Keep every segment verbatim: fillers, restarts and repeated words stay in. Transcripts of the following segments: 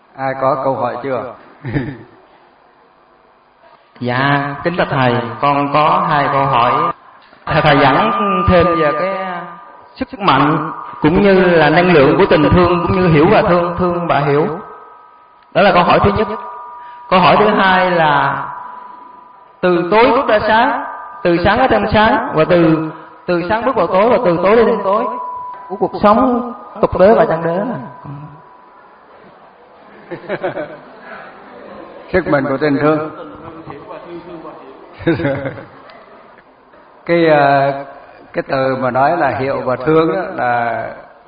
Ai có câu hỏi chưa? Dạ, kính bạch thầy, con có hai câu hỏi. Thầy, thầy giảng thêm về cái sức mạnh cũng như là năng lượng của tình thương, cũng như hiểu và thương, thương và hiểu. Đó là câu hỏi thứ nhất. Câu hỏi thứ hai là từ tối bước ra sáng, từ sáng ở trong sáng, và từ từ sáng bước vào tối, và từ tối đến đêm tối của cuộc sống tục đế và chân đế. Sức mạnh của tình thương. cái cái từ mà nói là hiểu và thương đó là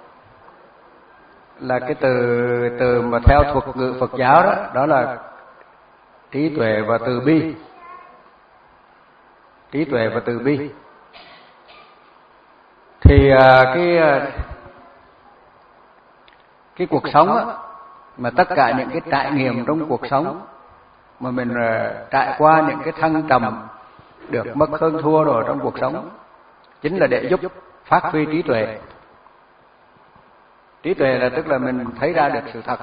là cái từ từ mà theo thuật ngữ Phật giáo đó, đó là trí tuệ và từ bi. Trí tuệ và từ bi. Thì cái cái cuộc sống á, mà tất cả những cái trải nghiệm trong cuộc sống mà mình trải qua, những cái thăng trầm, được mất hơn thua rồi trong cuộc sống, chính là để giúp phát huy trí tuệ. Trí tuệ là tức là mình thấy ra được sự thật.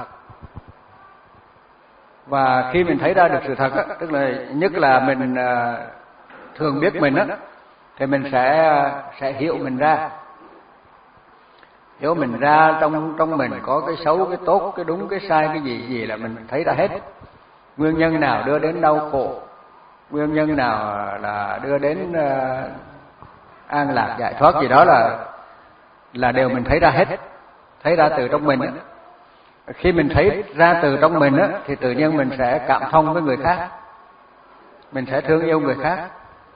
Và khi mình thấy ra được sự thật á, tức là nhất là mình thường biết mình á, thì mình sẽ sẽ hiểu mình ra. Hiểu mình ra trong trong mình có cái xấu, cái tốt, cái đúng, cái sai, cái gì gì là mình thấy ra hết. Nguyên nhân nào đưa đến đau khổ, nguyên nhân nào là đưa đến uh, an lạc giải thoát gì đó là là đều mình thấy ra hết. Thấy ra từ trong mình á. Khi mình thấy ra từ trong mình á, thì tự nhiên mình sẽ cảm thông với người khác, mình sẽ thương yêu người khác.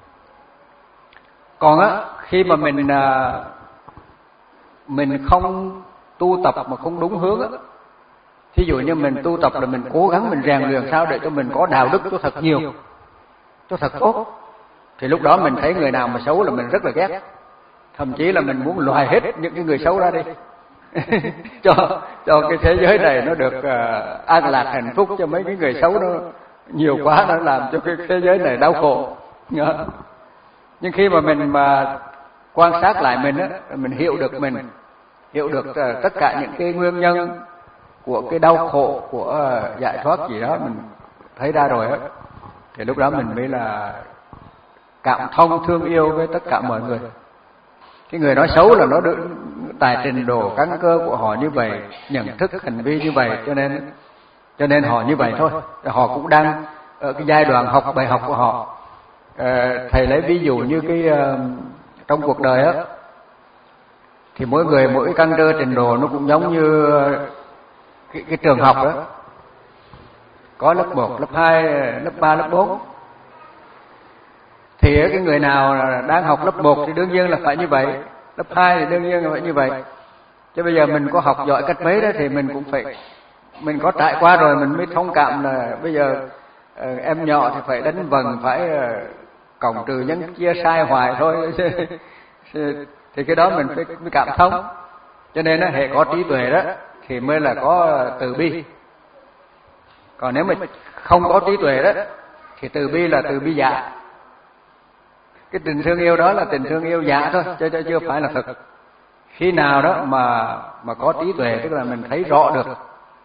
Còn á, khi mà mình uh, mình không tu tập mà không đúng hướng á, thí dụ như mình tu tập là mình cố gắng mình rèn luyện sao để cho mình có đạo đức cho thật nhiều, cho thật tốt, thì lúc đó mình thấy người nào mà xấu là mình rất là ghét, thậm chí là mình muốn loại hết những cái người xấu ra đi cho cho cái thế giới này nó được uh, an lạc hạnh phúc, cho mấy cái người xấu nó nhiều quá nó làm cho cái thế giới này đau khổ. Nhưng khi mà mình mà quan sát lại mình á, mình hiểu được mình, hiểu được uh, tất cả những cái nguyên nhân của cái đau khổ, của uh, giải thoát gì đó mình thấy ra rồi á, thì lúc đó mình mới là cảm thông thương yêu với tất cả mọi người. Cái người nói xấu là nó được tài trình độ căn cơ của họ như vậy, nhận thức hành vi như vậy, cho nên cho nên họ như vậy thôi. Họ cũng đang ở cái giai đoạn học bài học của họ. À, thầy lấy ví dụ như cái uh, trong cuộc đời á, thì mỗi người mỗi cái căn cơ trình độ nó cũng giống như cái, cái trường học đó, có lớp một, lớp hai, lớp ba, lớp bốn. Thì cái người nào đang học lớp một thì đương nhiên là phải như vậy, lớp hai thì đương nhiên là phải như vậy. Chứ bây giờ mình có học giỏi cách mấy đó thì mình cũng phải, mình có trải qua rồi mình mới thông cảm là bây giờ uh, em nhỏ thì phải đánh vần, phải uh, cộng trừ nhân chia sai hoài thôi. Thì cái đó mình phải, phải cảm thông. Cho nên nó hệ có trí tuệ đó thì mới là có từ bi. Còn nếu mà không có trí tuệ đó thì từ bi là từ bi giả. Cái tình thương yêu đó là tình thương yêu giả thôi, chứ chưa phải là thực. Khi nào đó mà mà có trí tuệ, tức là mình thấy rõ được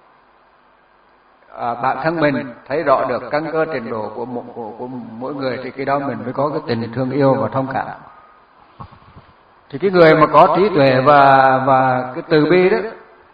à, bản thân mình, thấy rõ được căn cơ trình độ của, của, của, của mỗi người, thì khi đó mình mới có cái tình thương yêu và thông cảm. Thì cái người mà có trí tuệ và và cái từ bi đó,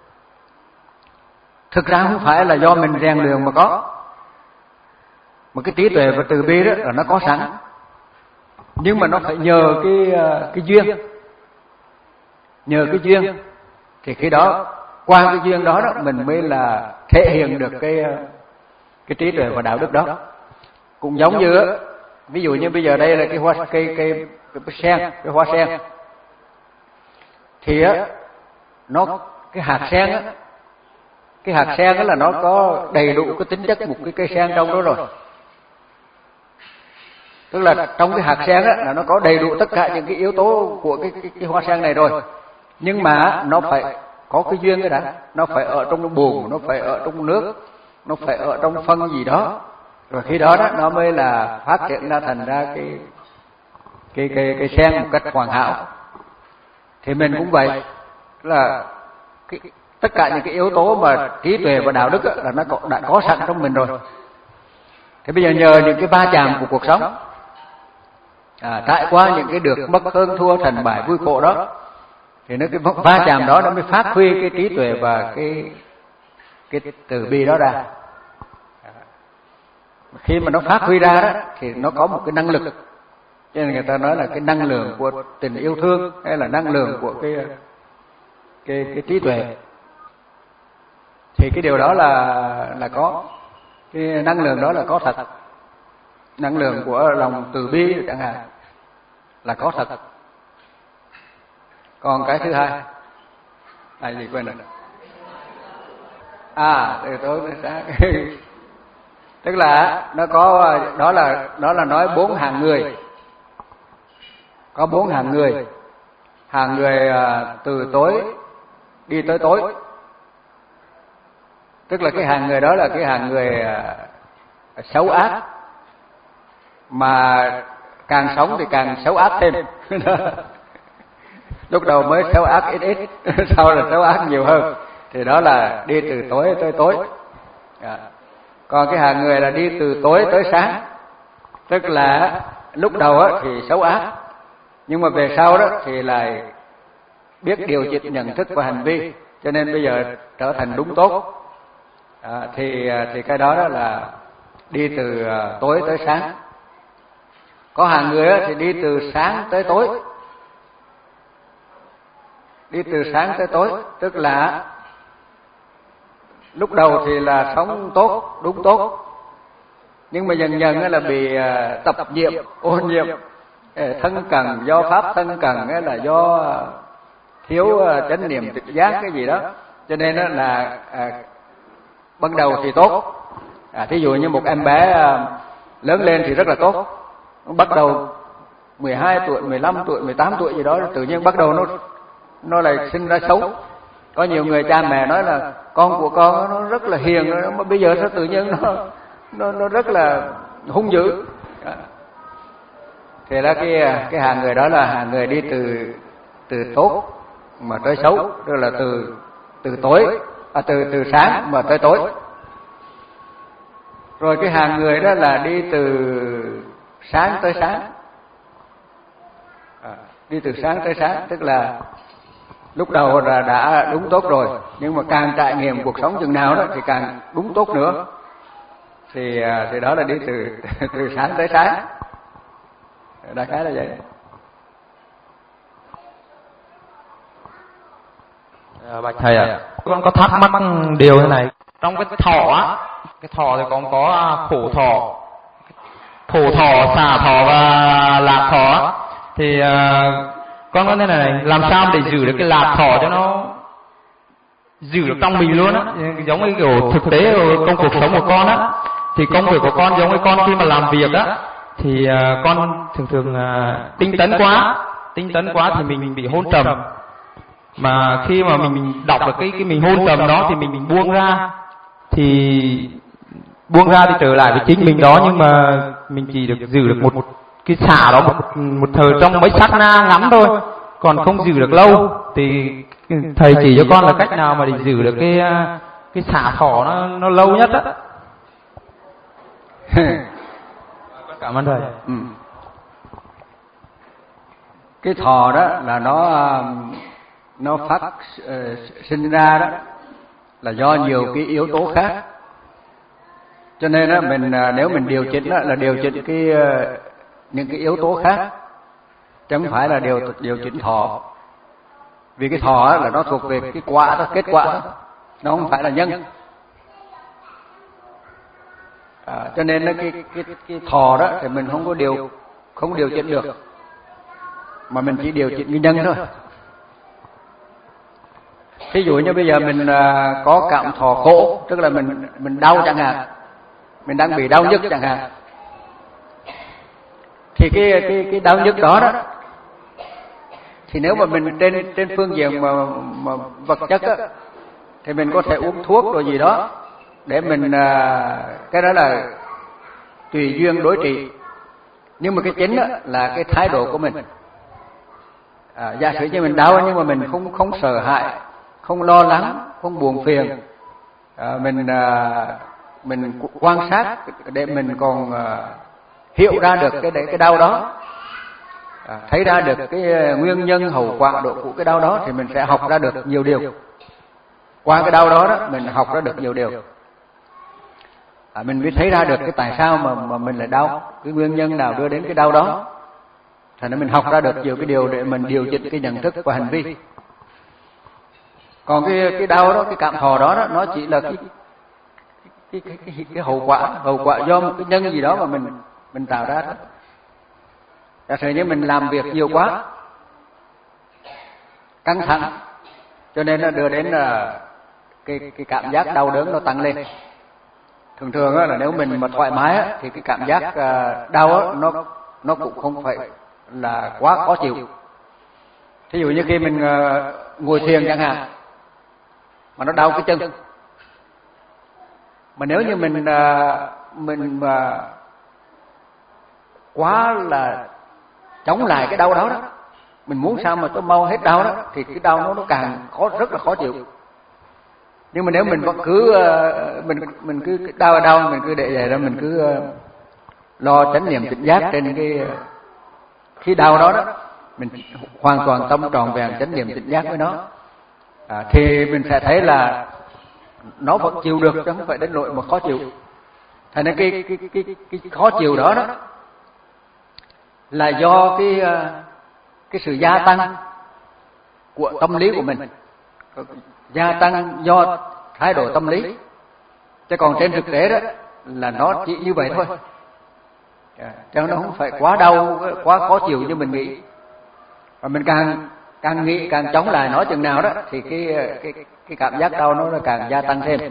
thực ra không phải là do mình rèn luyện mà có, mà cái trí tuệ và từ bi đó là nó có sẵn, nhưng mà nó phải nhờ cái cái duyên, nhờ cái duyên, thì khi đó qua cái duyên đó đó mình mới là thể hiện được cái cái trí tuệ và đạo đức đó. Cũng giống như ví dụ như bây giờ đây là cái hoa cây cây cái sen, cái hoa sen, thì á nó cái hạt sen á, cái hạt sen đó là nó có đầy đủ cái tính chất một cái cây sen trong đó rồi. Tức là trong cái hạt sen á là nó có đầy đủ tất cả những cái yếu tố của cái cái, cái hoa sen này rồi. Nhưng mà nó phải có cái duyên cái đã, nó phải ở trong bùn, nó phải ở trong nước, nó phải ở trong phân gì đó. Rồi khi đó đó nó mới là phát triển ra thành ra cái cái cái cái sen một cách hoàn hảo. Thì mình cũng vậy, là cái, tất cả những cái yếu tố mà trí tuệ và đạo đức là nó đã có sẵn trong mình rồi. Thế bây giờ nhờ những cái va chạm của cuộc sống, à, trải qua những cái được mất hơn thua thành bại vui khổ đó, thì nó cái va chạm đó nó mới phát huy cái trí tuệ và cái cái từ bi đó ra. Khi mà nó phát huy ra đó thì nó có một cái năng lực, cho nên người ta nói là cái năng lượng của tình yêu thương hay là năng lượng của cái cái cái trí tuệ. Thì cái điều đó là là có cái năng lượng đó là có thật, năng lượng của lòng từ bi chẳng hạn là có thật. Còn cái thứ hai là gì quên rồi? À, từ tối đến sáng. Tức là nó có, đó là đó là nói bốn hạng người, có bốn hạng người. Hạng người à, từ tối đi tới tối, tức là cái hạng người đó là cái hạng người à, xấu ác, mà càng sống thì càng xấu ác thêm. Lúc đầu mới xấu ác ít ít, sau là xấu ác nhiều hơn, thì đó là đi từ tối tới tối. À. Còn cái hạng người là đi từ tối tới sáng, tức là lúc đầu á, thì xấu ác, nhưng mà về sau đó thì lại biết điều chỉnh nhận thức và hành vi, cho nên bây giờ trở thành đúng tốt. À, thì thì cái đó, đó là đi từ tối tới sáng. Có hạng người á, thì đi từ sáng tới tối, đi từ sáng tới tối, tức là lúc đầu thì là sống tốt, đúng tốt, nhưng mà dần dần là bị tập nhiễm, ô nhiễm, thân cần do pháp thân cần là do thiếu chánh niệm trực giác cái gì đó, cho nên là à, ban đầu thì tốt. À, thí dụ như một em bé à, lớn lên thì rất là tốt, bắt đầu mười hai tuổi, mười lăm tuổi, mười tám tuổi gì đó, tự nhiên bắt đầu nó nó lại sinh ra xấu. Có nhiều người cha mẹ nói là con của con nó rất là hiền, mà bây giờ sao tự nhiên nó nó nó rất là hung dữ. Thì là cái cái hàng người đó là hàng người đi từ từ tốt mà tới xấu, tức là từ từ tối à, từ từ sáng mà tới tối. Rồi cái hàng người đó là đi từ sáng tới sáng, à, đi từ sáng tới sáng, tức là lúc đầu là đã đúng tốt rồi, nhưng mà càng trải nghiệm cuộc sống chừng nào đó thì càng đúng tốt nữa. Thì thì đó là đi từ từ sáng tới sáng. Đại khái là vậy. À, bạch thầy ạ, à, con có thắc mắc điều thế này. Trong cái thọ á, cái thọ thì còn có khổ thọ, khổ thọ, xả thọ và lạc thọ. Thì uh, con nói thế này, làm sao để giữ được cái lạc thọ cho nó giữ được trong mình luôn á, giống như kiểu thực tế ở trong cuộc sống của con á. Thì công việc của con giống như con khi mà làm việc á, thì uh, con thường thường uh, tinh tấn quá, tinh tấn quá thì mình, mình bị hôn trầm. Mà khi mà mình đọc được cái cái mình hôn trầm đó thì mình mình buông ra, thì buông ra thì trở lại với chính mình đó, nhưng mà mình chỉ được giữ được một, một cái xả đó một, một thời trong mấy sát na ngắn thôi, còn không giữ được lâu. Thì thầy chỉ cho con là cách nào mà để giữ được cái cái xả thọ nó nó lâu nhất á. Cảm ơn thầy. Ừ. Cái thọ đó là nó nó phát uh, sinh ra đó là do nhiều cái yếu tố khác, cho nên đó mình uh, nếu mình điều chỉnh đó là điều chỉnh cái uh, những cái yếu tố khác, chứ không phải là điều điều chỉnh thọ. Vì cái thọ là nó thuộc về cái quả đó, kết quả đó, nó không phải là nhân. À, cho nên cái cái cái, cái thọ đó thì mình không có điều không điều chỉnh được, mà mình chỉ điều chỉnh cái nhân thôi. Ví dụ như bây giờ mình à, có cảm thọ khổ, tức là mình mình đau chẳng hạn, mình đang bị đau nhức chẳng hạn, thì cái cái cái đau nhức đó đó, thì nếu mà mình trên trên phương diện mà, mà vật chất á, thì mình có thể uống thuốc rồi gì đó để mình à, cái đó là tùy duyên đối trị. Nhưng mà cái chính á, là cái thái độ của mình. À, giả sử như mình đau nhưng mà mình không không sợ hãi, không lo lắng, không buồn phiền, à, mình à, mình quan sát để mình còn à, hiểu ra được cái cái đau đó, à, thấy ra được cái nguyên nhân hậu quả độ của cái đau đó, thì mình sẽ học ra được nhiều điều. Qua cái đau đó đó mình học ra được nhiều điều, à, mình mới thấy ra được cái tại sao mà mà mình lại đau, cái nguyên nhân nào đưa đến cái đau đó. Thành ra mình học ra được nhiều cái điều để mình điều chỉnh cái nhận thức và hành vi. Còn cái cái đau đó, cái cảm thọ đó, đó nó chỉ là cái cái cái cái, cái hậu quả hậu quả do một cái nhân gì đó mà mình mình tạo ra đó. Giả sử như mình làm việc nhiều quá, căng thẳng, cho nên nó đưa đến là cái cái cảm giác đau đớn nó tăng lên. Thường thường là nếu mình mà thoải mái thì cái cảm giác đau nó nó cũng không phải là quá khó chịu. Thí dụ như khi mình ngồi thiền chẳng hạn, mà nó đau cái chân, mà nếu như mình mình mà quá là chống lại cái đau đó đó, mình muốn sao mà tôi mau hết đau đó, thì cái đau nó nó càng khó, rất là khó chịu. Nhưng mà nếu mình vẫn cứ mình mình cứ đau đau mình cứ để vậy đó, mình cứ lo chánh niệm tỉnh giác trên cái khi đau đó đó, mình hoàn toàn tâm tròn vẹn chánh niệm tỉnh giác với nó, à, thì mình sẽ thấy là nó vẫn chịu được, chứ không phải đến nỗi mà khó chịu. Thành ra cái cái cái cái, cái khó chịu đó đó là do cái cái sự gia tăng của tâm lý của mình, gia tăng do thái độ tâm lý, chứ còn trên thực tế đó là nó chỉ như vậy thôi, chứ nó không phải quá đau, quá khó chịu như mình nghĩ. Và mình càng càng nghĩ càng chống lại nó chừng nào đó, thì cái cái cái cảm giác đau nó càng gia tăng thêm.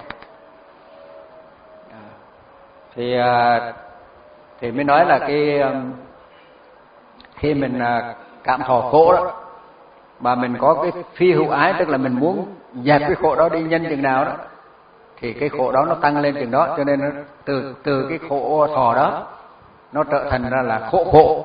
Thì thì mới nói là cái khi mình cảm thọ khổ đó, mà mình có cái phi hữu ái, tức là mình muốn dẹp cái khổ đó đi nhân chừng nào đó, thì cái khổ đó nó tăng lên chừng đó. Cho nên nó, từ từ cái khổ thọ đó nó trở thành ra là khổ khổ,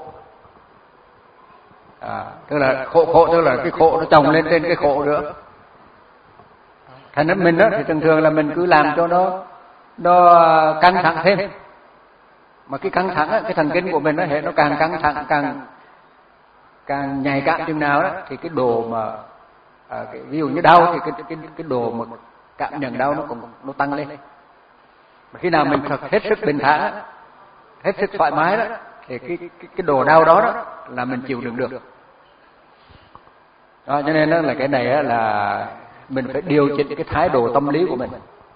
à, tức là khổ khổ tức là cái khổ nó chồng lên trên cái khổ nữa. Thành ra mình đó thì thường thường là mình cứ làm cho nó nó căng thẳng thêm, mà cái căng thẳng á, cái thần kinh của mình nó hệ nó càng căng thẳng, càng càng nhạy cảm chừng nào đó, thì cái độ mà à, cái, ví dụ như đau thì cái cái cái độ mà cảm nhận đau nó cũng nó tăng lên. Mà khi nào mình thật hết sức bình thản, hết sức thoải mái đó, thì cái cái cái độ đau đó, đó là mình chịu đựng được. Đó, cho nên đó là cái này là mình phải điều chỉnh cái thái độ tâm lý của mình.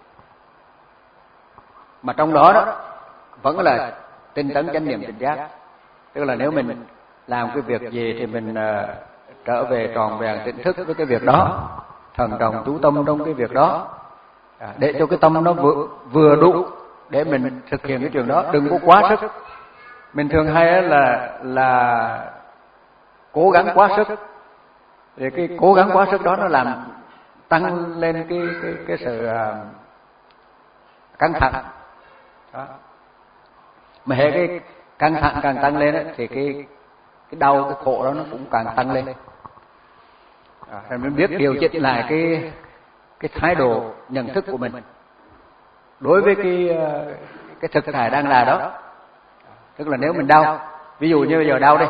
Mà trong đó đó vẫn là tinh tấn chánh niệm tỉnh giác, tức là nếu mình làm cái việc gì thì mình uh, trở về tròn vẹn tỉnh thức với cái việc đó, thần trọng chú tâm trong cái việc đó, à, để cho cái tâm nó vừa, vừa đủ để mình thực hiện cái chuyện đó, đừng có quá sức. Mình thường hay là là cố gắng quá sức, thì cái cố gắng quá sức đó nó làm tăng lên cái cái cái sự uh, căng thẳng đó. Mà hệ cái căng thẳng càng tăng lên ấy, thì cái cái đau, cái khổ đó nó cũng càng tăng lên. À, thì mình biết điều chỉnh lại cái cái thái độ nhận thức của mình đối với cái cái thực tại đang là đó. Tức là nếu mình đau, ví dụ như bây giờ đau đây,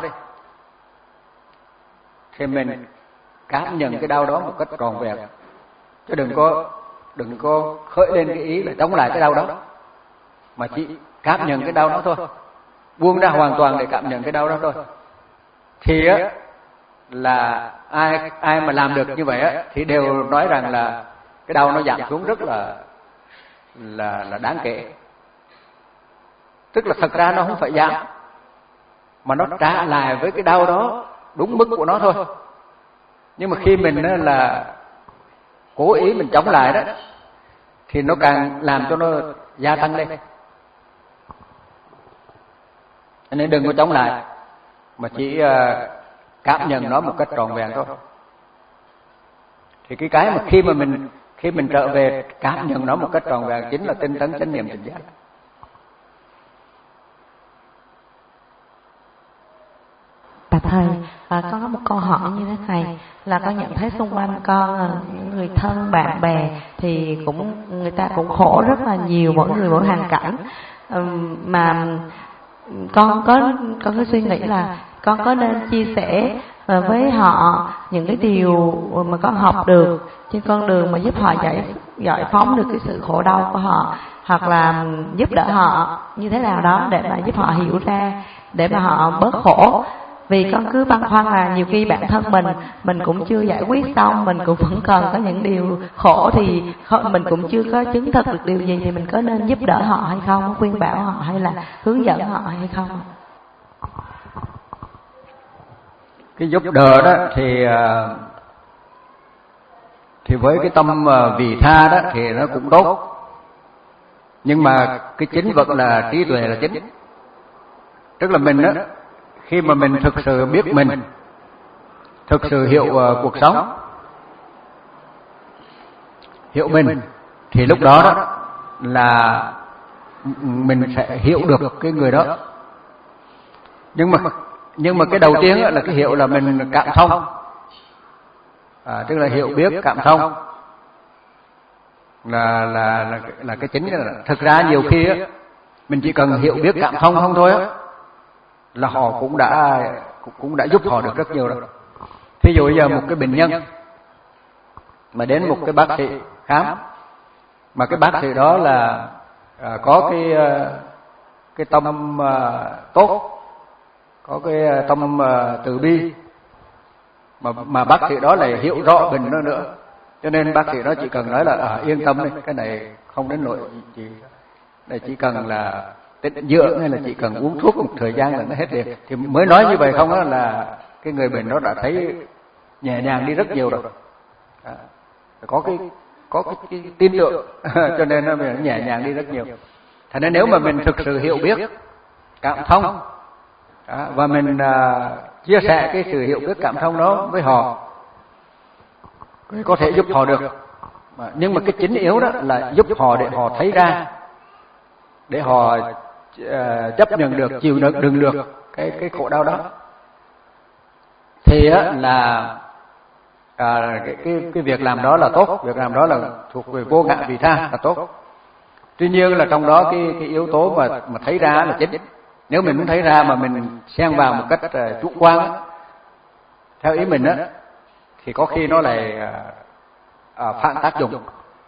thì mình cảm nhận cái đau đó một cách tròn vẹn, chứ đừng có đừng có khởi lên cái ý là chống lại cái đau đó, mà chỉ cảm nhận cái đau đó thôi, buông ra hoàn toàn để cảm nhận cái đau đó thôi. Thì á là ai ai mà làm được như vậy á thì đều nói rằng là cái đau nó giảm xuống rất là là là đáng kể. Tức là thật ra nó không phải giảm, mà nó trả lại với cái đau đó đúng mức của nó thôi. Nhưng mà khi mình á là cố ý mình chống lại đó, thì nó càng làm cho nó gia tăng lên. Nên đừng có chống lại, mà chỉ cảm nhận nó một cách trọn vẹn thôi. Thì cái cái mà khi mà mình khi mình trở về cảm nhận nó một cách trọn vẹn chính là tinh tấn chánh niệm tỉnh giác. Bà thầy, à, con có một câu hỏi như thế này, là con nhận thấy xung quanh con những người thân bạn bè thì cũng người ta cũng khổ rất là nhiều, mỗi người mỗi hoàn cảnh, mà con có con có suy nghĩ là con có nên chia sẻ với họ những cái điều mà con học được trên con đường mà giúp họ giải giải phóng được cái sự khổ đau của họ, hoặc là giúp đỡ họ như thế nào đó để mà giúp họ hiểu ra, để mà họ bớt khổ. Vì con cứ băn khoăn là nhiều khi bản thân mình mình cũng chưa giải quyết xong, mình cũng vẫn còn có những điều khổ, thì mình cũng chưa có chứng thực được điều gì, thì mình có nên giúp đỡ họ hay không, khuyên bảo họ hay là hướng dẫn họ hay không? Cái giúp đỡ đó thì thì với cái tâm vị tha đó thì nó cũng tốt, nhưng mà cái chính vật là trí tuệ là chính. Tức là mình đó, khi mà mình thực sự biết mình, thực sự hiểu uh, cuộc sống, hiểu mình, thì lúc đó đó là mình sẽ hiểu được cái người đó. Nhưng mà nhưng mà cái đầu tiên là cái hiểu là mình cảm thông, à, tức là hiểu biết cảm thông là là là là cái chính. Là thực ra nhiều khi á, mình chỉ cần hiểu biết cảm thông không thôi á, là họ cũng đã cũng đã giúp họ được rất nhiều rồi. Thí dụ giờ một cái bệnh nhân mà đến một cái bác sĩ khám, mà cái bác sĩ đó là à, có cái cái tâm à, tốt, có cái tâm à, từ bi, mà mà bác sĩ đó lại hiểu rõ bệnh đó nữa, cho nên bác sĩ đó chỉ cần nói là à, yên tâm đi, cái này không đến nỗi gì, này chỉ cần là tĩnh dưỡng hay là chỉ cần uống thuốc một thời gian là nó hết liền. Thì mới nói như vậy không đó là cái người bệnh đó đã thấy nhẹ nhàng đi rất nhiều rồi, à, có cái có cái, cái tin tưởng cho nên nó nhẹ nhàng đi rất nhiều. Thành nên nếu mà mình thực sự hiểu biết cảm thông, à, và mình à, chia sẻ cái sự hiểu biết cảm thông đó với họ, có thể giúp họ được. Nhưng mà cái chính yếu đó là giúp họ để họ thấy ra, để họ uh, chấp nhận được, chịu đựng đựng được cái cái khổ đau đó, thì á, là à, cái, cái cái việc làm đó là tốt, việc làm đó là thuộc về vô ngã vị tha là tốt. Tuy nhiên là trong đó cái cái yếu tố mà mà thấy ra là chính. Nếu mình muốn thấy ra mà mình xen vào một cách uh, chủ quan á, theo ý mình á, thì có khi nó lại uh, uh, phản tác dụng.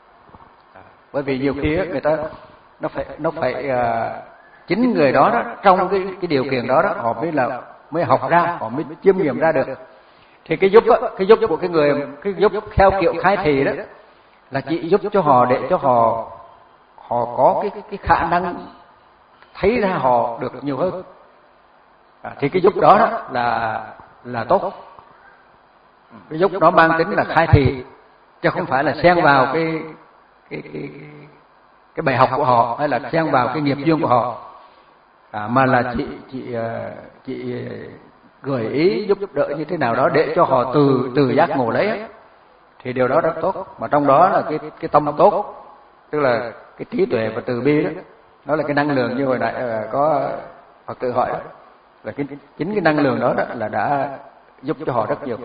Bởi vì nhiều khi á, người ta nó phải nó phải uh, chính người đó, đó trong cái cái điều kiện đó đó họ mới là mới học ra, họ mới chiêm nghiệm ra được. Thì cái giúp đó, cái giúp của cái người cái giúp theo kiểu khai thị đó là chỉ giúp cho họ để cho họ họ có cái cái khả năng thấy ra họ được nhiều hơn, à, thì cái giúp đó, đó là là tốt. Cái giúp đó mang tính là khai thị, chứ không phải là xen vào cái cái cái cái bài học của họ, hay là xen vào cái nghiệp duyên của họ, à, mà là chị chị chị gợi ý giúp đỡ như thế nào đó để cho họ từ từ giác ngộ lấy, thì điều đó rất tốt. Mà trong đó là cái cái tâm tốt, tức là cái trí tuệ và từ bi đó, đó là cái năng lượng như hồi nãy có Phật tử hỏi đó, là cái chính cái năng lượng đó, đó là đã giúp cho họ rất nhiều.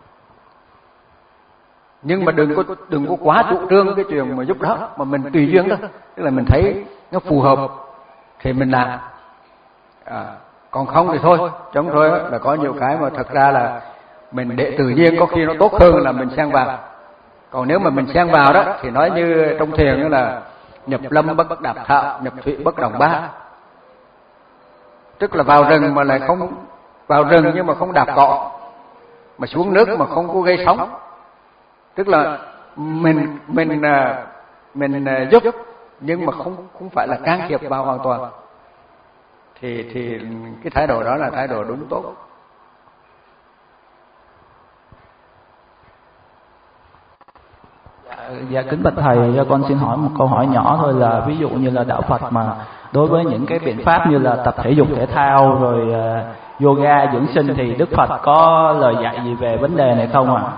Nhưng mà đừng có đừng có quá chủ trương cái chuyện mà giúp đó, mà mình tùy duyên đó, tức là mình thấy nó phù hợp thì mình làm, à, còn không thì thôi. Trong thôi là có nhiều cái mà thật ra là mình để tự nhiên có khi nó tốt hơn là mình xen vào. Còn nếu mà mình xen vào đó thì nói như trong thiền đó là nhập lâm bất đạp thạo, nhập thủy bất đồng ba, tức là vào rừng mà lại không vào rừng nhưng mà không đạp cỏ, mà xuống nước mà không có gây sóng. Tức là mình mình mình giúp nhưng mà không không phải là can thiệp vào hoàn toàn, thì thì cái thái độ đó là thái độ đúng tốt. Dạ kính bạch thầy, cho con xin hỏi một câu hỏi nhỏ thôi, là ví dụ như là đạo Phật mà đối với những cái biện pháp như là tập thể dục thể thao rồi uh, yoga dưỡng sinh thì Đức Phật có lời dạy gì về vấn đề này không ạ? À?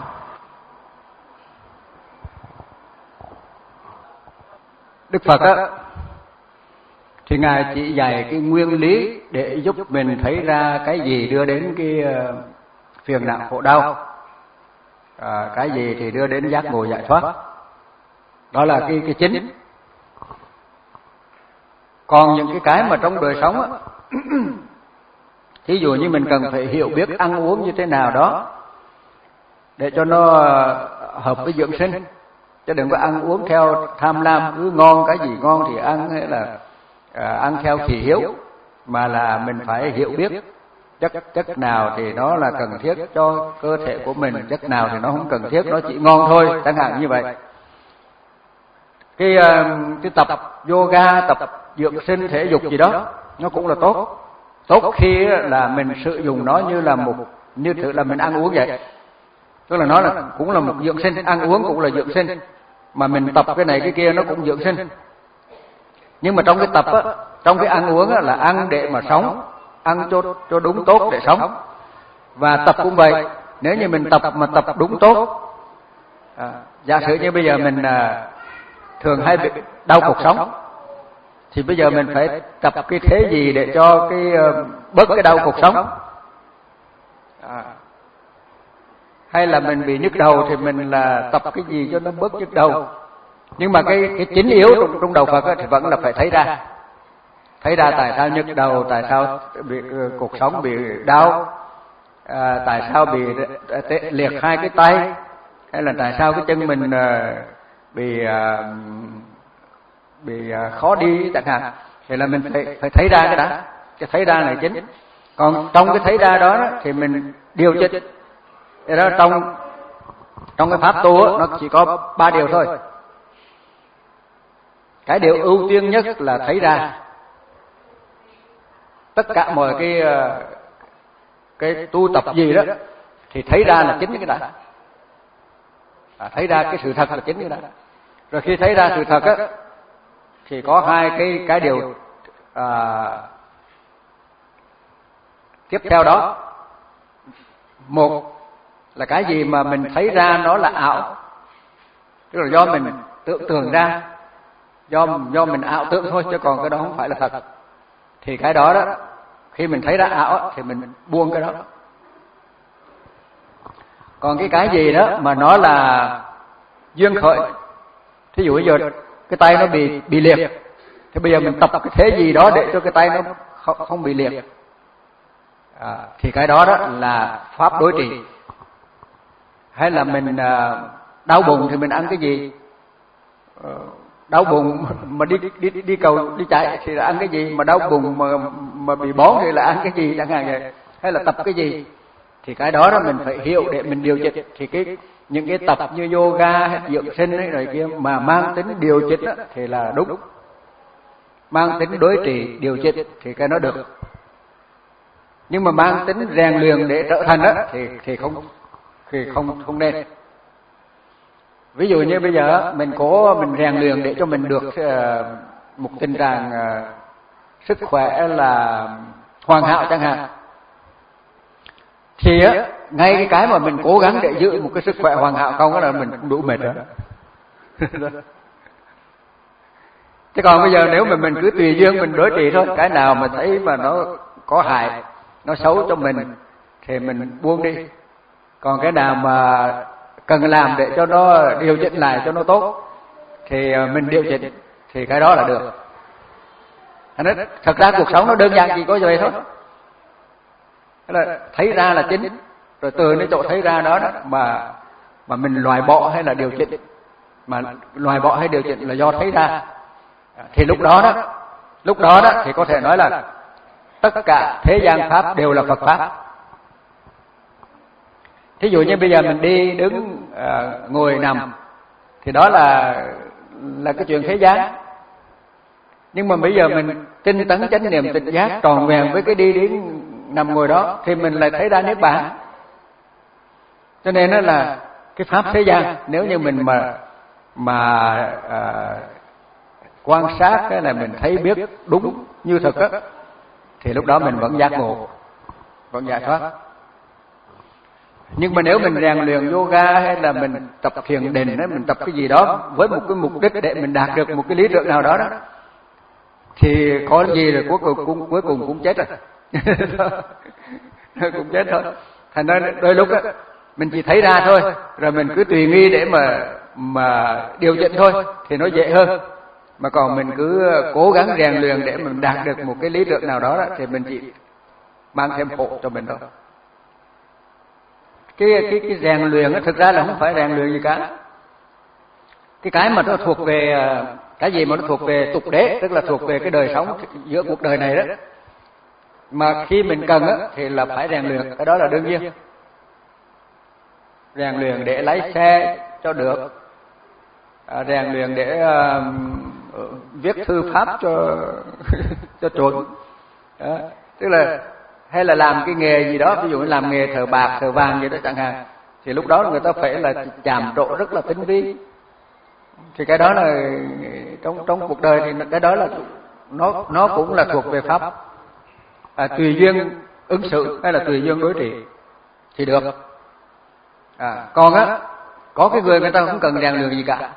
Đức Phật á thì Ngài chỉ dạy cái nguyên lý để giúp mình thấy ra cái gì đưa đến cái phiền não khổ đau, à, cái gì thì đưa đến giác ngộ giải thoát. Đó là cái cái chính. Còn những cái cái mà trong đời sống á, thí dụ như mình cần phải hiểu biết ăn uống như thế nào đó để cho nó hợp với dưỡng sinh, chứ đừng có ăn uống theo tham lam, cứ ngon cái gì ngon thì ăn, hay là à, ăn theo thị hiếu, mà là mình phải hiểu biết chất chất nào thì nó là cần thiết cho cơ thể của mình, chất nào thì nó không cần thiết, nó chỉ ngon thôi, chẳng hạn như vậy. Cái cái tập yoga, tập dưỡng sinh, thể dục gì đó nó cũng là tốt. Tốt khi là mình sử dụng nó như là một như tự là mình ăn uống vậy. Tức là nó là cũng là một dưỡng sinh, ăn uống cũng là dưỡng sinh, mà mình tập cái này cái kia nó cũng dưỡng sinh. Nhưng mà trong cái tập á, trong cái ăn uống á, là ăn để mà sống, ăn cho cho đúng tốt để sống. Và tập cũng vậy, nếu như mình tập mà tập đúng tốt, à, giả sử như bây giờ mình à, thường hay bị đau cuộc sống, thì bây giờ mình phải tập cái thế gì để cho cái uh, bớt cái đau cuộc sống. À, hay là mình bị nhức đầu thì mình là tập cái gì cho nó bớt nhức đầu. Nhưng mà cái cái chính yếu trong, trong đầu Phật thì vẫn là phải thấy ra, thấy ra tại sao nhức đầu, tại sao bị uh, cuộc sống bị đau, à, tại sao bị liệt hai cái tay, hay là tại sao cái chân mình uh, bị uh, bị khó đi chẳng hạn, thì là mình phải, phải thấy ra cái đã, cái thấy ra là chính. Còn trong cái thấy ra đó thì mình điều chỉnh. Thế đó, trong trong cái pháp tu đó, nó chỉ có ba điều thôi. Cái điều ưu tiên nhất là thấy ra. Tất cả mọi cái cái tu tập gì đó thì thấy ra là chính cái đã. À, thấy ra cái sự thật là chính cái đã. Rồi khi thấy ra sự thật á, thì có hai cái cái điều à, tiếp theo đó. Một là cái gì mà mình thấy ra nó là ảo, tức là do mình tưởng tượng ra, do do mình ảo tưởng thôi, chứ còn cái đó không phải là thật. Thì cái đó đó, khi mình thấy ra ảo thì mình buông cái đó. Còn cái cái gì đó mà nó là duyên khởi, thí dụ bây giờ cái tay nó bị bị liệt, thì bây giờ mình tập cái thế gì đó để cho cái tay nó không, không bị liệt, à, thì cái đó đó là pháp đối trị. Hay là mình à, đau bụng thì mình ăn cái gì, à, đau bụng mà đi đi đi cầu đi chạy thì là ăn cái gì, mà đau bụng mà mà bị bón thì là ăn cái gì chẳng hạn vậy. Hay là tập cái gì, thì cái đó đó mình phải hiểu để mình điều chỉnh. Thì cái những cái tập như yoga hay dưỡng sinh ấy rồi kia mà mang tính điều chỉnh đó, thì là đúng. Mang tính đối trị điều chỉnh thì cái nó được. Nhưng mà mang tính rèn luyện để trở thành đó thì thì không thì không không nên. Ví dụ như bây giờ mình cố mình rèn luyện để cho mình được uh, một tình trạng uh, sức khỏe là hoàn hảo chẳng hạn, thì á, ngay cái cái mà mình cố gắng để giữ một cái sức khỏe hoàn hảo không, đó là mình cũng đủ mệt rồi. Chứ còn bây giờ nếu mà mình cứ tùy duyên mình đối trị thôi, cái nào mà thấy mà nó có hại, nó xấu cho mình thì mình buông đi. Còn cái nào mà cần làm để cho nó điều chỉnh lại cho nó tốt thì mình điều chỉnh, thì cái đó là được. Thật ra cuộc sống nó đơn giản chỉ có vậy thôi. Là thấy ra là chính, rồi từ cái chỗ thấy ra đó, đó mà mà mình loại bỏ hay là điều chỉnh, mà loại bỏ hay điều chỉnh là do thấy ra, thì lúc đó đó lúc đó đó thì có thể nói là tất cả thế gian pháp đều là Phật pháp. Thí dụ như bây giờ mình đi đứng uh, ngồi nằm thì đó là là cái chuyện thế gian. Nhưng mà bây giờ mình tinh tấn chánh niệm tỉnh giác tròn vẹn với cái đi đứng nằm ngồi đó thì mình lại thấy ra niết bàn. Cho nên đó là cái pháp thế gian, nếu như mình mà mà à, quan sát cái này mình thấy biết đúng như thực á, thì lúc đó mình vẫn giác ngộ, vẫn giải thoát. Nhưng mà nếu mình rèn luyện yoga hay là mình tập thiền định, mình tập cái gì đó với một cái mục đích để mình đạt được một cái lý tưởng nào đó đó, thì có gì rồi cuối cùng cũng cuối cùng cũng chết rồi. Cũng chết thôi. Thành ra đôi lúc á mình chỉ thấy ra thôi, rồi mình cứ tùy nghi để mà mà điều chỉnh thôi thì nó dễ hơn. Mà còn mình cứ cố gắng rèn luyện để mình đạt được một cái lý tưởng nào đó, đó thì mình chỉ mang thêm khổ cho mình thôi. Cái cái cái rèn luyện á thực ra là không phải rèn luyện gì cả. Cái cái mà nó thuộc về cái gì mà nó thuộc về tục đế, tức là thuộc về cái đời sống giữa cuộc đời này đó. Mà khi mình cần á thì là phải rèn luyện, cái đó là đương nhiên. Rèn luyện để lái xe cho được, à, rèn luyện để uh, viết thư pháp cho cho chuẩn. Đó. Tức là hay là làm cái nghề gì đó, ví dụ như làm nghề thợ bạc, thợ vàng gì đó chẳng hạn, thì lúc đó người ta phải là chạm trổ rất là tinh vi. Thì cái đó là trong trong cuộc đời thì cái đó là nó nó cũng là thuộc về pháp, à, tùy duyên ứng xử hay là tùy duyên đối trị thì được. À, còn á có cái người người ta không cần rèn luyện gì cả,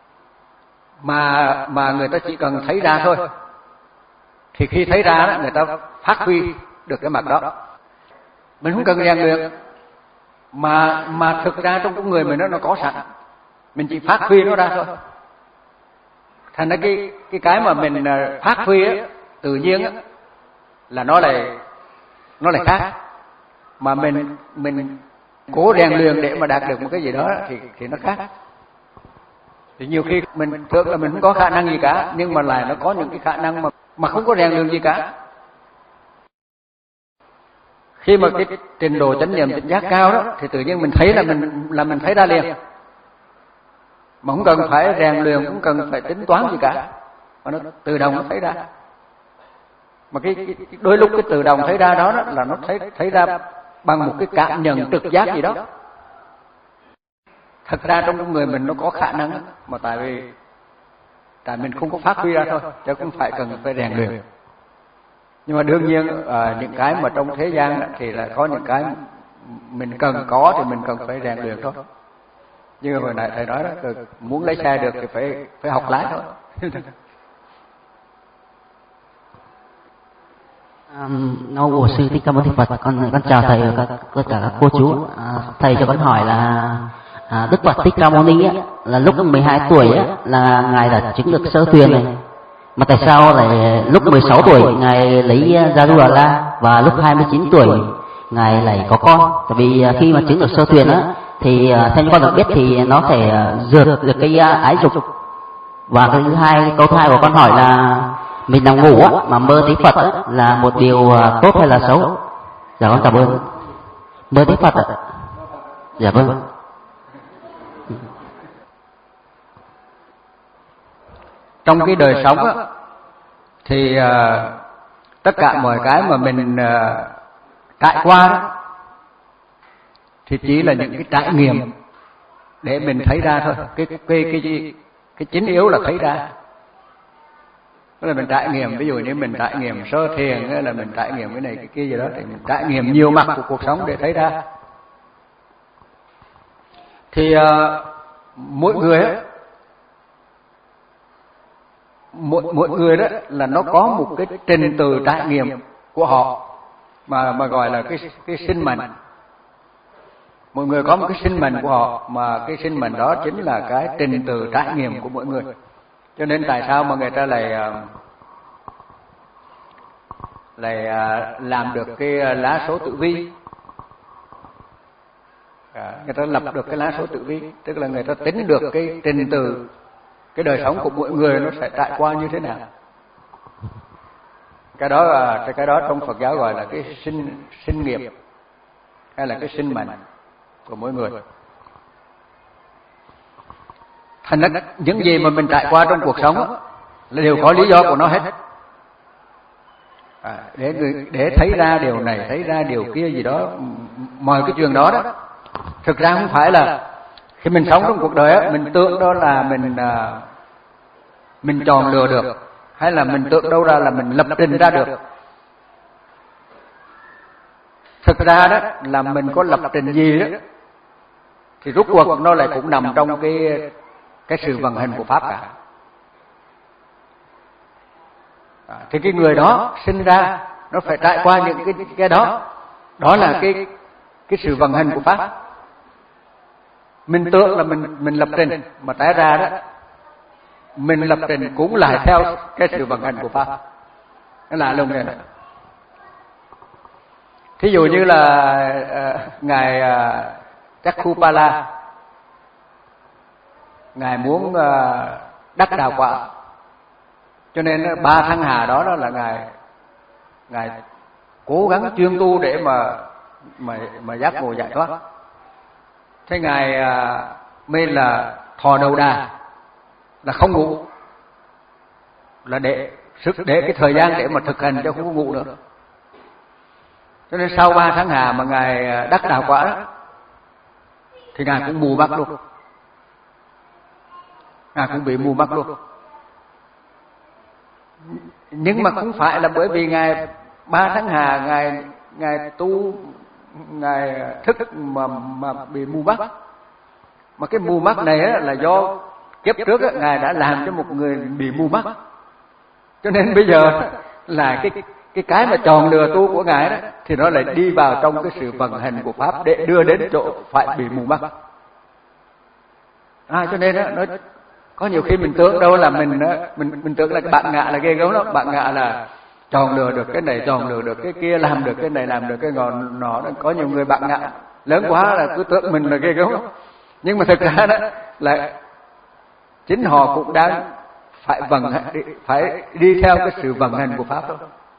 mà mà người ta chỉ cần thấy ra thôi, thì khi thấy ra đó người ta phát huy được cái mặt đó. Mình không cần rèn luyện, mà mà thực ra trong con người mình nó nó có sẵn, mình chỉ phát huy nó ra thôi. Thành ra cái cái cái mà mình phát huy á, tự nhiên á, là nó lại nó lại khác. Mà mình mình cố rèn luyện để mà đạt được một cái gì đó thì thì nó khác. Thì nhiều khi mình tưởng là mình không có khả năng gì cả, nhưng mà lại nó có những cái khả năng mà mà không có rèn luyện gì cả. Khi mà cái trình độ chánh niệm tỉnh giác cao đó, thì tự nhiên mình thấy là mình là mình thấy ra liền, mà không cần phải rèn luyện, không cần phải tính toán gì cả, mà nó tự động nó thấy ra. Mà cái, cái đôi lúc cái tự động thấy ra đó, đó là nó thấy thấy ra bằng một cái cảm nhận trực giác gì đó. Thật ra trong người mình nó có khả năng, mà tại vì tại mình không có phát huy ra thôi, chứ không phải cần phải rèn luyện. Nhưng mà đương nhiên à, những cái mà trong thế gian đó, thì là có những cái mình cần có thì mình cần phải rèn luyện thôi. Như hồi nãy thầy nói đó, muốn lấy xe được thì phải phải học lái thôi. Nó của sư Thích Ca Mâu Ni Phật, con con chào thầy và tất cả các cô chú. À, thầy cho con hỏi là à, Đức Phật Thích Ca Mâu Ni ấy, là lúc mười hai tuổi ấy, là ngài đã chứng được sơ thuyền này, mà tại sao lại lúc mười sáu tuổi ngài lấy Jarula và lúc hai mươi chín tuổi ngài lại có con? Tại vì khi mà chứng được sơ thuyền á thì theo như con được biết thì nó sẽ dượt được cái ái dục. Và cái thứ hai, câu thứ hai của con hỏi là mình nằm ngủ á, mà mơ thấy Phật á, là một điều tốt hay là xấu? Dạ con cảm ơn. Mơ thấy Phật ạ. Dạ vâng. Trong cái đời sống á, thì uh, tất cả mọi cái mà mình uh, trải qua đó, thì chỉ là những cái trải nghiệm để mình thấy ra thôi. Cái cái cái cái, cái chính yếu là thấy ra. Tức là mình trải nghiệm, ví dụ như mình trải nghiệm sơ thiền, hay là mình trải nghiệm cái này cái kia gì đó, thì mình trải nghiệm nhiều mặt của cuộc sống để thấy ra. Thì uh, mỗi người á, mỗi mỗi người đó là nó có một cái trình tự trải nghiệm của họ mà mà gọi là cái cái sinh mệnh. Mỗi người có một cái sinh mệnh của họ, mà cái sinh mệnh đó chính là cái trình tự trải nghiệm của mỗi người. Cho nên tại sao mà người ta lại lại làm được cái lá số tử vi, người ta lập được cái lá số tử vi, tức là người ta tính được cái trình tự cái đời sống của mỗi người nó sẽ trải qua như thế nào. Cái đó là cái đó trong Phật giáo gọi là cái sinh sinh nghiệp, hay là cái sinh mệnh của mỗi người. Thành ra những gì mà mình trải qua trong cuộc sống đó, là đều có lý do của nó hết. À, để để thấy ra điều này, thấy ra điều kia gì đó, mọi cái chuyện đó đó, thực ra không phải là khi mình sống trong cuộc đời á, mình tưởng đó là mình à, mình chọn lựa được, hay là mình tưởng đâu ra là mình lập trình ra được. Thực ra đó là mình có lập trình gì đó, thì rốt cuộc nó lại cũng nằm trong cái cái sự vận hành của pháp cả. À, thì cái người đó sinh ra nó phải trải qua những cái cái đó, đó là cái cái sự vận hành của pháp. Mình tưởng là mình mình lập trình, mà té ra đó mình lập trình cũng lại theo cái sự vận hành của pháp. Nó lạ lùng này. Thí dụ như là uh, ngài uh, Chakkupala, ngài muốn uh, đắc đạo quả, cho nên ba tháng hà đó đó là ngài ngài cố gắng chuyên tu để mà mà mà giác ngộ giải thoát. Thế ngài uh, mới là thọ đầu đà, là không ngủ, là để sức để cái thời gian để mà thực hành cho không có ngủ nữa. Cho nên sau ba tháng hà mà ngài đắc đạo quả đó, thì ngài cũng mù mắt luôn, ngài cũng bị mù mắt luôn. Nhưng mà không phải là bởi vì ngài ba tháng hà ngài ngài tu ngài thức mà mà bị mù mắt, mà cái mù mắt này á, là do kiếp trước á, ngài đã làm cho một người bị mù mắt, cho nên bây giờ là cái cái cái mà tròn lừa tu của ngài đó thì nó lại đi vào trong cái sự vận hành của pháp để đưa đến chỗ phải bị mù mắt. À, cho nên đó, nó có nhiều khi mình tưởng đâu là mình mình mình tưởng là bạn ngạ là ghê gớm lắm, bạn ngạ là tròn lừa được cái này, tròn lừa được cái kia, làm được cái này, làm được cái ngọn nọ. Có nhiều người bạn ngạ lớn quá là cứ tưởng mình là ghê gớm lắm, nhưng mà thực ra đó là chính họ cũng đang phải vận hành, phải đi theo cái sự vận hành của pháp thôi.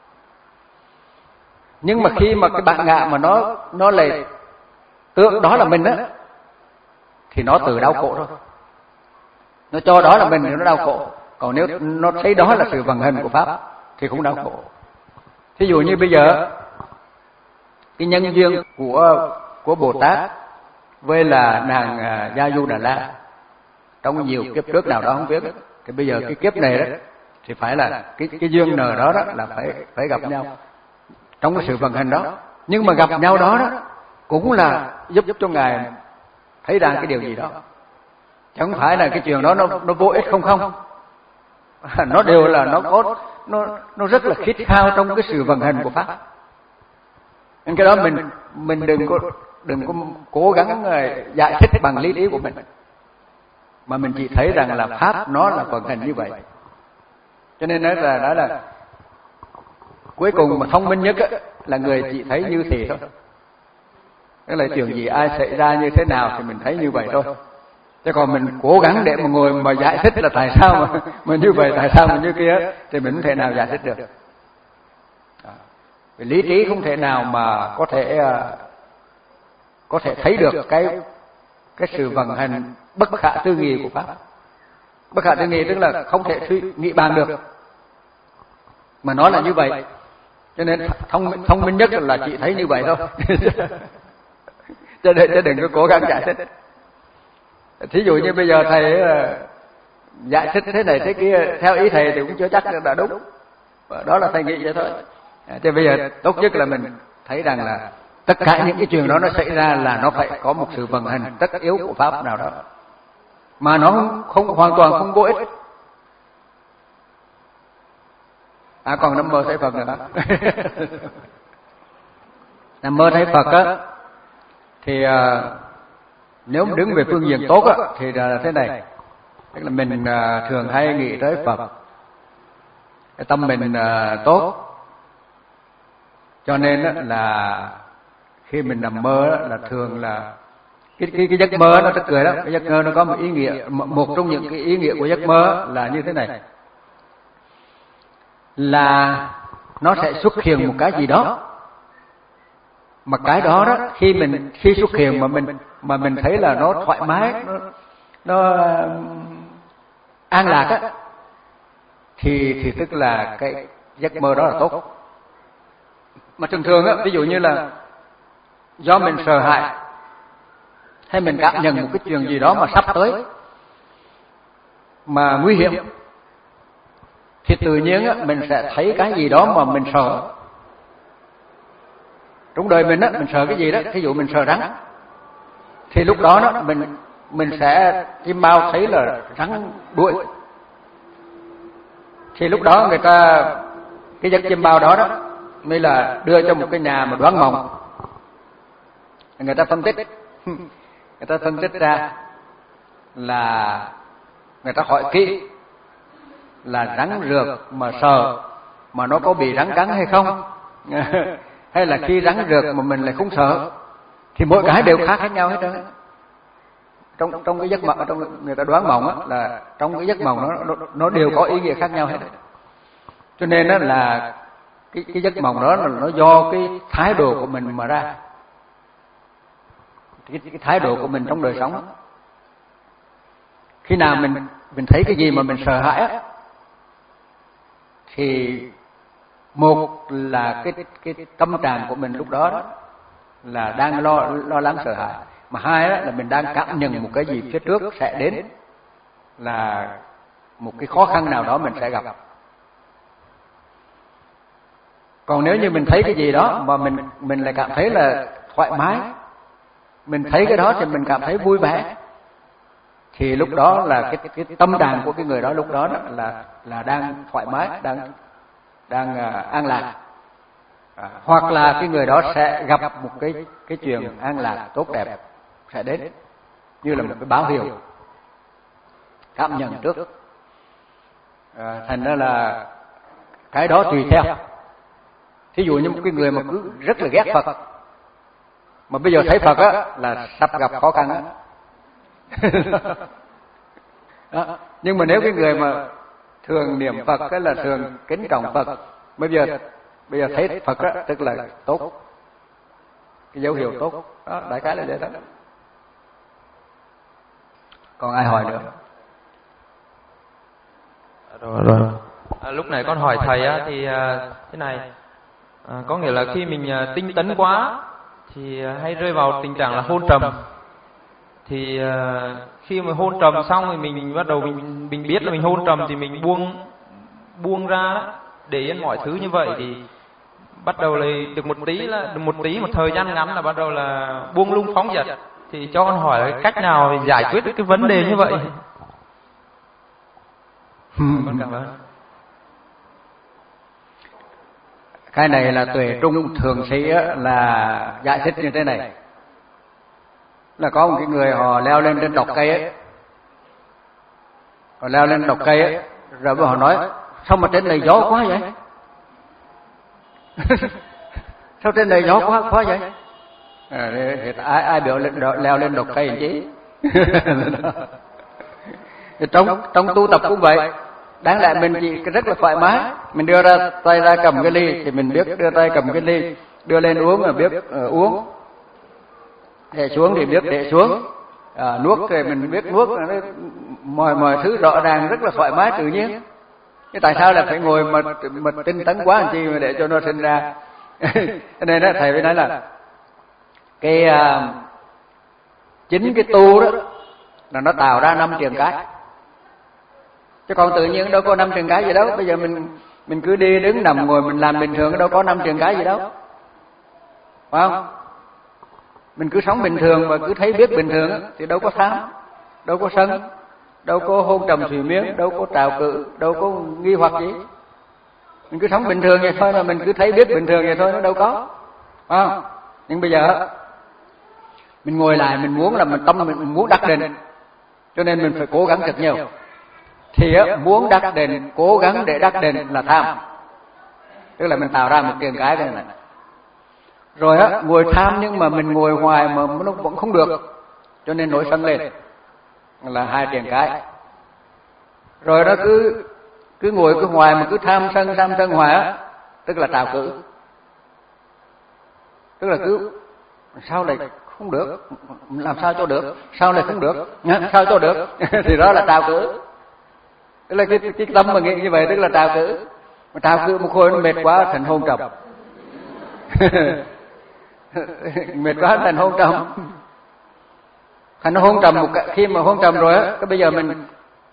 Nhưng mà khi mà cái bạn ngạ mà nó nó lại tưởng đó là mình á, thì nó tự đau khổ thôi. Nó cho đó là mình thì nó đau khổ. Còn nếu nó thấy đó là sự vận hành của pháp thì cũng đau khổ. Thí dụ như bây giờ cái nhân duyên của của Bồ Tát với là nàng Gia Du Đà La trong nhiều kiếp trước nào đó không biết, thì bây giờ cái kiếp này đó thì phải là cái cái duyên nờ đó, đó là phải phải gặp nhau trong cái sự vận hành đó. Nhưng mà gặp nhau đó đó cũng là giúp cho ngài thấy ra cái điều gì đó, chẳng phải là cái chuyện đó nó nó vô ích không không. Nó đều là nó có nó nó rất là khít khao trong cái sự vận hành của pháp. Nên cái đó mình mình đừng có đừng có cố gắng giải thích bằng lý trí của mình, mà mình chỉ thấy rằng là pháp nó là vận hành như vậy. Cho nên nói là đó là cuối cùng mà thông minh nhất á, là người chỉ thấy như thế thôi. Cái là chuyện gì ai xảy ra như thế nào thì mình thấy như vậy thôi. Chứ còn mình cố gắng để mà ngồi mà giải thích là tại sao mà, mà như vậy, tại sao mà như kia, thì mình không thể nào giải thích được. À, lý trí không thể nào mà có thể có thể thấy được cái cái sự vận hành bất khả tư nghị của pháp. Bất khả tư nghị tức là không thể suy nghĩ bàn được, mà nó là như vậy. Cho nên thông minh thông minh nhất là chỉ thấy như vậy thôi. Cho nên đừng có cố gắng giải thích. Thí dụ như bây giờ thầy giải thích thế này thế kia theo ý thầy thì cũng chưa chắc là đúng, đó là thầy nghĩ vậy thôi. Thì bây giờ tốt nhất là mình thấy rằng là tất cả những cái chuyện đó nó xảy ra là nó phải có một sự vận hành tất yếu của pháp nào đó, mà nó không, không hoàn toàn không vô ích. À còn Nam Mô Thấy Phật nữa. Nam Mô Thấy Phật á thì uh, nếu đứng về phương diện tốt á, thì là thế này, tức là mình uh, thường hay nghĩ tới Phật, cái tâm mình uh, tốt, cho nên á, là khi mình nằm mơ á, là thường là cái cái cái giấc mơ nó tức cười lắm. Cái giấc mơ nó có một ý nghĩa, một trong những cái ý nghĩa của giấc mơ là như thế này, là nó sẽ xuất hiện một cái gì đó, mà cái đó đó khi mình khi xuất hiện mà mình mà mình thấy là nó thoải mái, nó, nó an lạc á, thì thì tức là cái giấc mơ đó là tốt. Mà thường thường á, ví dụ như là do mình sợ hãi hay mình cảm nhận một cái chuyện gì đó mà sắp tới mà nguy hiểm, thì tự nhiên á, mình sẽ thấy cái gì đó mà mình sợ. Trong đời mình á, mình sợ cái gì đó, ví dụ mình sợ rắn, thì lúc đó đó mình mình sẽ chim bao thấy là rắn đuổi, thì lúc đó người ta cái giấc chim bao đó đó mới là đưa cho một cái nhà mà đoán mộng. người ta phân tích người ta phân tích ra là người ta hỏi kỹ là rắn rượt mà sờ mà nó có bị rắn cắn hay không, hay là khi rắn rượt mà mình lại không sợ, thì mỗi cái đều khác khác nhau hết trơn. Trong trong cái giấc mộng, trong người ta đoán mộng á, là trong cái giấc mộng nó, nó nó đều có ý nghĩa khác nhau hết. Cho nên đó là cái cái giấc mộng đó là nó do cái thái độ của mình mà ra, cái, cái thái độ của mình trong đời sống. Khi nào mình mình thấy cái gì mà mình sợ hãi á, thì một là cái cái tâm trạng của mình lúc đó, đó là đang lo lo lắng sợ hãi, mà hai đó là mình đang cảm nhận một cái gì phía trước sẽ đến, là một cái khó khăn nào đó mình sẽ gặp. Còn nếu như mình thấy cái gì đó mà mình mình lại cảm thấy là thoải mái, mình thấy cái đó thì mình cảm thấy vui vẻ, thì lúc đó là cái, cái tâm trạng của cái người đó lúc đó, đó là là đang thoải mái, đang đang uh, an lạc. À, hoặc là cái người đó sẽ gặp một cái cái chuyện an lạc tốt đẹp sẽ đến, như là một cái báo hiệu, cảm nhận trước. À, thành ra là cái đó tùy theo. Thí dụ như một cái người mà cứ rất là ghét Phật, mà bây giờ thấy Phật á là sắp gặp khó khăn á. Đó. Nhưng mà nếu cái người mà thường niệm Phật cái là thường kính trọng Phật, bây giờ bây giờ thấy Phật á, tức là tốt, cái dấu hiệu tốt đó, đại khái là vậy đó. Còn ai hỏi nữa? Rồi rồi. À, lúc này con hỏi thầy á, thì à, thế này, à, có nghĩa là khi mình à, tinh tấn quá thì à, hay rơi vào tình trạng là hôn trầm. Thì à, khi mà hôn trầm xong thì mình, mình bắt đầu mình mình biết là mình hôn trầm thì mình buông buông ra đó, để yên mọi thứ như vậy, thì bắt đầu là được một tí là được một tí một thời gian ngắn là bắt đầu là buông lung phóng dật. Thì cho con hỏi là cách nào để giải quyết được cái vấn đề như vậy? Con cảm ơn. Cái này là Tuệ Trung thường sĩ là giải thích như thế này, là có một cái người họ leo lên trên đọt cây ấy, họ leo lên đọt cây ấy, rồi họ nói sao mà trên này gió quá vậy? Sao trên này gió quá quá vậy? À, thì ai ai biểu lên leo lên đọt cây chứ? trong trong tu tập cũng vậy. Đáng lẽ mình chỉ rất là thoải mái, mình đưa ra tay ra cầm cái ly thì mình biết đưa tay cầm cái ly, đưa lên uống là biết uh, uống, để xuống thì biết để xuống, à, nuốt thì mình biết nuốt, mọi mọi thứ rõ ràng rất là thoải mái tự nhiên. Thế tại sao là phải ngồi mà mà tinh tấn quá làm chi mà để cho nó sinh ra? Cho nên đó, thầy mới nói là cái uh, chính cái tu đó là nó tạo ra năm trường cái, chứ còn tự nhiên đâu có năm trường cái gì đâu. Bây giờ mình mình cứ đi đứng nằm ngồi mình làm bình thường đâu có năm trường cái gì đâu, phải không? Mình cứ sống bình thường và cứ thấy biết bình thường thì đâu có tham, đâu có sân, đâu có hôn trầm thủy miếng, đâu có trào cự, đâu có nghi hoặc gì. Mình cứ sống bình thường vậy thôi, là mình cứ thấy biết bình thường vậy thôi, nó đâu có, phải không? Nhưng bây giờ mình ngồi lại mình muốn là mình tâm mình muốn đắc định, cho nên mình phải cố gắng thật nhiều. Thì muốn đắc định, cố gắng để đắc định là tham, tức là mình tạo ra một trường cái cái này. Rồi á, ngồi tham nhưng mà mình ngồi hoài mà nó vẫn không được, cho nên nổi sân lên, là hai trường cái. Rồi đó cứ cứ ngồi cứ hoài mà cứ tham sân tham sân hoài á, tức là trào cử, tức là cứ sao lại không được, làm sao cho được, sao lại không được, sao cho được, thì đó là trào cử. Tức là cái, cái tâm mà nghĩ như vậy tức là trào cử, mà trào cử một hồi nó mệt quá thành hôn trầm. Mệt quá thành hôn trầm, thành hôn trầm một cái, khi mà hôn trầm rồi á, cái bây giờ mình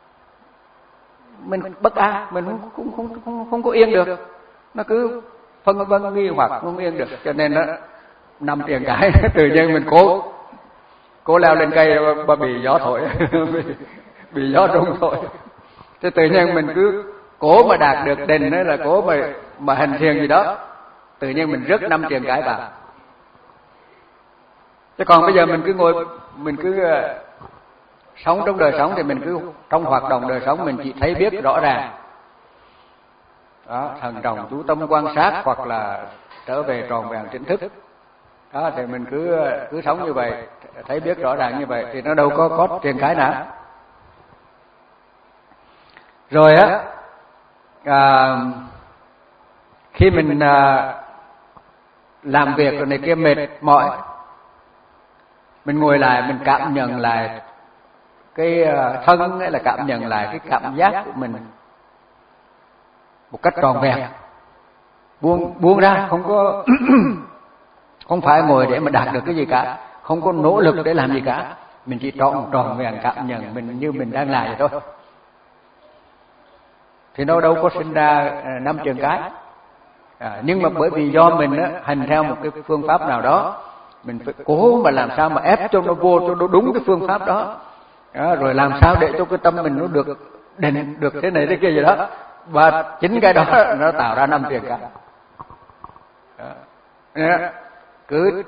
mình bất an, mình không không không không, không có yên được, nó cứ phân vân nghi hoặc không yên được, cho nên nó năm tiền cái tự nhiên mình cố cố leo lên cây mà bị gió thổi, bị, bị gió rung thổi, thế tự nhiên mình cứ cố mà đạt được định, đó là cố mà mà hành thiền gì đó, tự nhiên mình rớt năm tiền cái vào. Chứ còn bây giờ mình cứ ngồi, mình cứ uh, sống trong đời sống thì mình cứ trong hoạt động đời sống mình chỉ thấy biết rõ ràng. Đó, thần trọng chú tâm quan sát hoặc là trở về tròn vẹn chính thức. Đó, thì mình cứ cứ sống như vậy, thấy biết rõ ràng như vậy thì nó đâu có có truyền cái nào. Rồi á, à, khi mình à, làm việc rồi này kia mệt mỏi, mình ngồi lại mình cảm nhận lại cái thân hay là cảm nhận lại cái cảm giác của mình một cách tròn vẹn, buông buông ra, không có không phải ngồi để mà đạt được cái gì cả, không có nỗ lực để làm gì cả, mình chỉ tròn tròn vẹn cảm nhận mình như mình đang làm vậy thôi. Thì nó đâu có sinh ra năm trường cái. À, nhưng mà bởi vì do mình á, hành theo một cái phương pháp nào đó, mình phải cố mà làm sao mà ép cho nó vô, cho nó đúng cái phương pháp đó. Đó, rồi làm sao để cho cái tâm mình nó được định, được thế này thế kia gì đó, và chính cái đó nó tạo ra năm trường cái. Đó. Cứ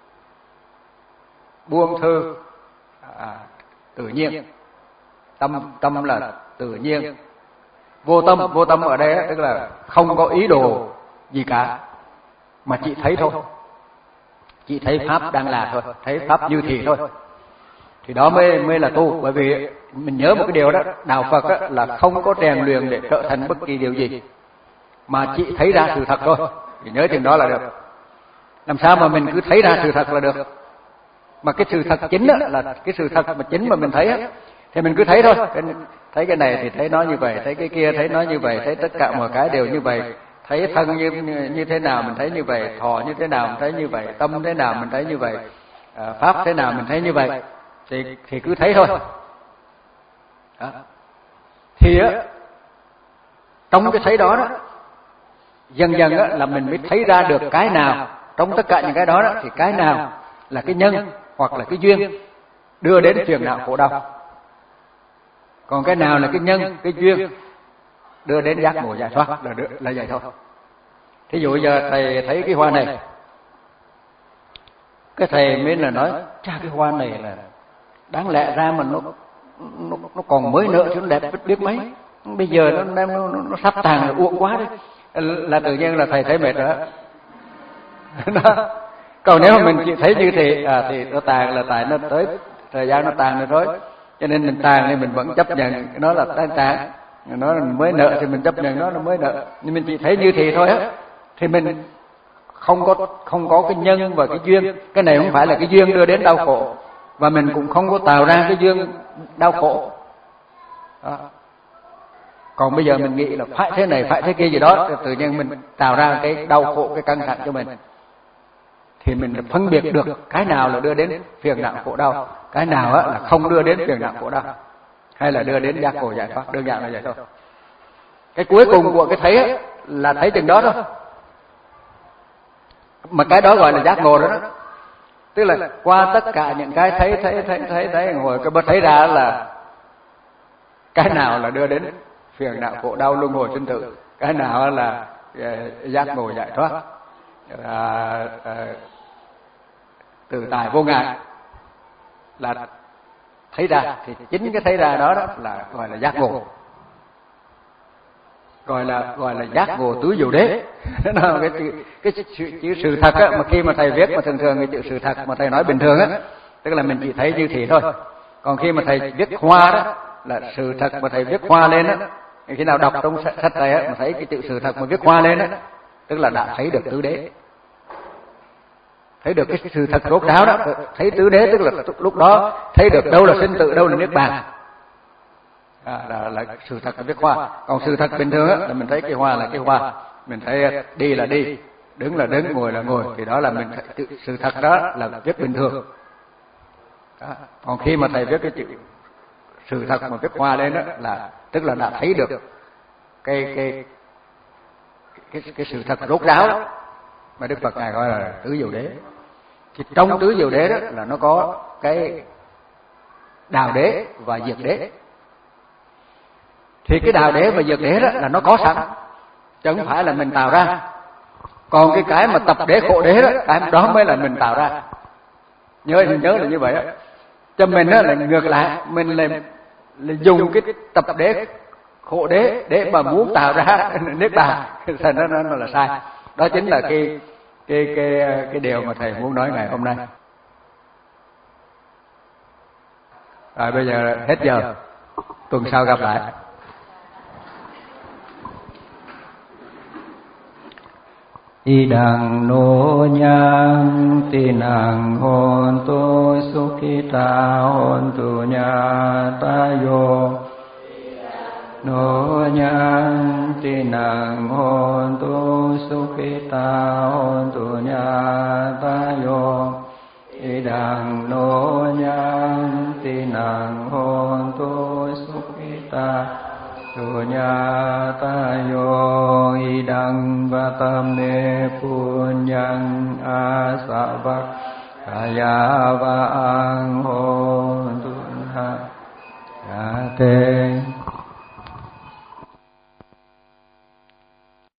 buông thư, à, tự nhiên, tâm tâm là tự nhiên, vô tâm. Vô tâm ở đây tức là không có ý đồ gì cả, mà chỉ thấy thôi, chỉ thấy pháp đang là thôi, thấy pháp như thì thôi, thì đó mới mới là tu. Bởi vì mình nhớ một cái điều đó, đạo Phật đó, là không có rèn luyện để trở thành bất kỳ điều gì, mà chỉ thấy ra sự thật thôi. Thì nhớ chừng đó là được. Làm sao mà mình cứ thấy ra sự thật là được, mà cái sự thật chính đó, là cái sự thật mà chính mà mình thấy đó, thì mình cứ thấy thôi. Thấy cái này thì thấy nó như vậy, thấy cái kia thấy nó như vậy, thấy tất cả mọi cái đều như vậy, thấy thân như như thế nào mình thấy như vậy, thọ như thế nào mình thấy như vậy, tâm thế nào mình thấy như vậy, à, pháp thế nào mình thấy như vậy, thì thì cứ thấy thôi. Đó. Thì á, trong cái thấy đó đó, dần dần á, là mình mới thấy ra được cái nào trong tất cả những cái đó, đó thì cái nào là cái nhân hoặc là cái duyên đưa đến phiền não khổ đau, còn cái nào là cái nhân cái duyên đưa đến giác ngộ giải thoát, là được, là vậy thôi. Thí dụ giờ thầy thấy cái hoa này, cái thầy mới là nói cha cái hoa này là đáng lẽ ra mà nó nó, nó còn mới nở chứ nó đẹp biết mấy, bây giờ nó nó, nó, nó sắp tàn rồi, uổng quá đấy, là tự nhiên là thầy thấy mệt rồi đó. Còn nếu mà mình chỉ thấy như thì à, thì nó tàn là tại nó tới thời gian nó tàn rồi thôi, cho nên mình tàn thì mình vẫn chấp nhận nó là tàn tàn, nó mới nợ thì mình chấp nhận nó là mới nợ, nhưng mình chỉ thấy như thì thôi á, thì mình không có không có cái nhân và cái duyên. Cái này không phải là cái duyên đưa đến đau khổ, và mình cũng không có tạo ra cái duyên đau khổ đó. Còn bây giờ mình nghĩ là phải thế này phải thế kia gì đó, tự nhiên mình tạo ra cái đau khổ, cái căng thẳng cho mình, thì mình phân biệt được cái nào là đưa đến phiền não khổ đau, cái nào là không đưa đến phiền não khổ đau, hay là đưa đến giác ngộ giải thoát. Đơn giản là vậy thôi. Cái cuối cùng của cái thấy ấy, là thấy chừng đó thôi, mà cái đó gọi là giác ngộ đó, đó. Tức là qua tất cả những cái thấy thấy thấy thấy thấy ngồi cái bớt thấy ra là cái nào là đưa đến phiền não khổ đau luân hồi sinh tử, cái nào là giác ngộ giải thoát, à, à, tự tại vô ngại, là thấy ra. Thì chính cái thấy ra đó, đó là gọi là giác ngộ, gọi là gọi là giác ngộ tứ diệu đế. cái chữ, cái chữ, chữ sự thật á, mà khi mà thầy viết mà thường thường cái chữ sự thật mà thầy nói bình thường á, tức là mình chỉ thấy như thì thôi. Còn khi mà thầy viết hoa đó là sự thật mà thầy viết hoa lên á, khi nào đọc trong sách thầy á mà thấy cái chữ sự thật mà viết hoa lên á, tức là đã thấy được tứ đế, thấy được cái sự thật rốt ráo đó. Thấy tứ đế tức là lúc đó thấy được đâu là sinh tử, đâu là niết bàn, à, là, là sự thật là viết hoa. Còn sự thật bình thường á, là mình thấy cái hoa là cái hoa, mình thấy đi là đi, đứng là đứng, ngồi là ngồi, thì đó là mình thấy, sự thật đó là viết bình thường đó. Còn khi mà thầy viết cái chữ sự thật mà viết hoa lên đó, là tức là đã thấy được cái cái cái, cái sự thật rốt ráo đó, mà Đức Phật ngài gọi là tứ diệu đế. Thì trong tứ diệu đế đó là nó có cái đào đế và diệt đế. Thì cái đào đế và diệt đế đó là nó có sẵn, chứ không phải là mình tạo ra. Còn cái cái mà tập đế khổ đế đó, cái đó mới là mình tạo ra. nhớ nhớ là như vậy á. Cho mình á là ngược lại, mình là, là dùng cái tập đế khổ đế để mà muốn tạo ra niết bàn, thành nó nó là sai. Đó chính là cái cái cái cái điều mà thầy muốn nói ngày hôm nay. Rồi bây giờ hết giờ, tuần sau gặp lại. Idang no nyang tinang hontu sukhita hontu nyatayo. No nyang tinang hontu sukhita hontu nyatayo. Idang no nyang tinang hontu sukhita Sunyatayo idang vatame punyang asabak kaya vang hontu ha te